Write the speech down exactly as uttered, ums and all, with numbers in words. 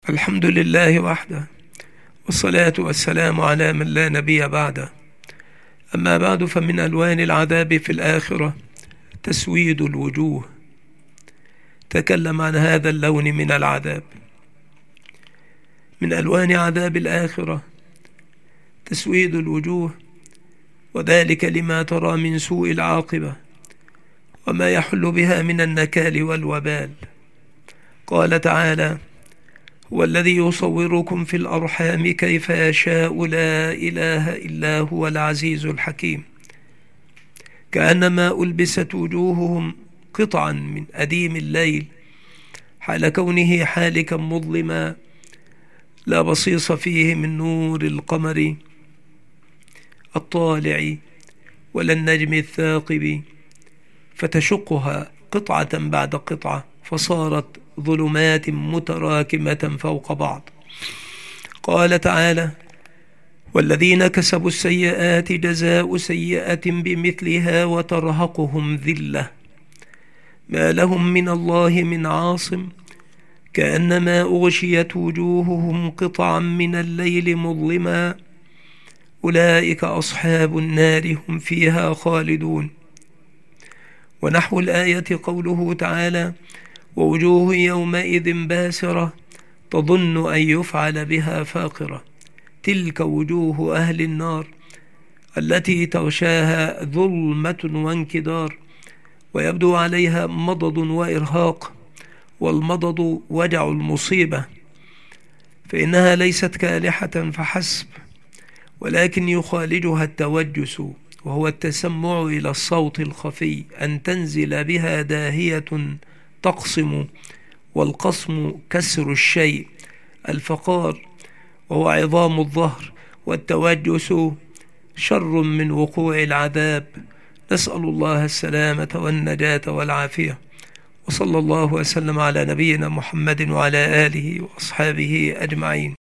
الحمد لله وحده، والصلاة والسلام على من لا نبي بعده. أما بعد، فمن ألوان العذاب في الآخرة تسويد الوجوه. تكلم عن هذا اللون من العذاب. من ألوان عذاب الآخرة تسويد الوجوه، وذلك لما ترى من سوء العاقبة وما يحل بها من النكال والوبال. قال تعالى: هو الذي يصوركم في الأرحام كيف يشاء، لا إله إلا هو العزيز الحكيم. كأنما ألبست وجوههم قطعا من أديم الليل، حال كونه حالكا مظلما لا بصيص فيه من نور القمر الطالع ولا النجم الثاقب، فتشقها قطعة بعد قطعة، فصارت ظلمات متراكمة فوق بعض. قال تعالى: والذين كسبوا السيئات جزاء سيئة بمثلها وترهقهم ذلة ما لهم من الله من عاصم، كأنما أغشيت وجوههم قطعا من الليل مظلما، أولئك أصحاب النار هم فيها خالدون. ونحو الآية قوله تعالى: ووجوه يومئذ باسرة تظن أن يفعل بها فاقرة، تلك وجوه أهل النار التي تغشاها ظلمة وانكدار، ويبدو عليها مضض وإرهاق، والمضض وجع المصيبة، فإنها ليست كالحة فحسب، ولكن يخالجها التوجس، وهو التسمع إلى الصوت الخفي، أن تنزل بها داهية تقصم، والقصم كسر الشيء، الفقار وهو عظام الظهر، والتوجس شر من وقوع العذاب. نسأل الله السلامة والنجاة والعافية، وصلى الله وسلم على نبينا محمد وعلى آله وأصحابه أجمعين.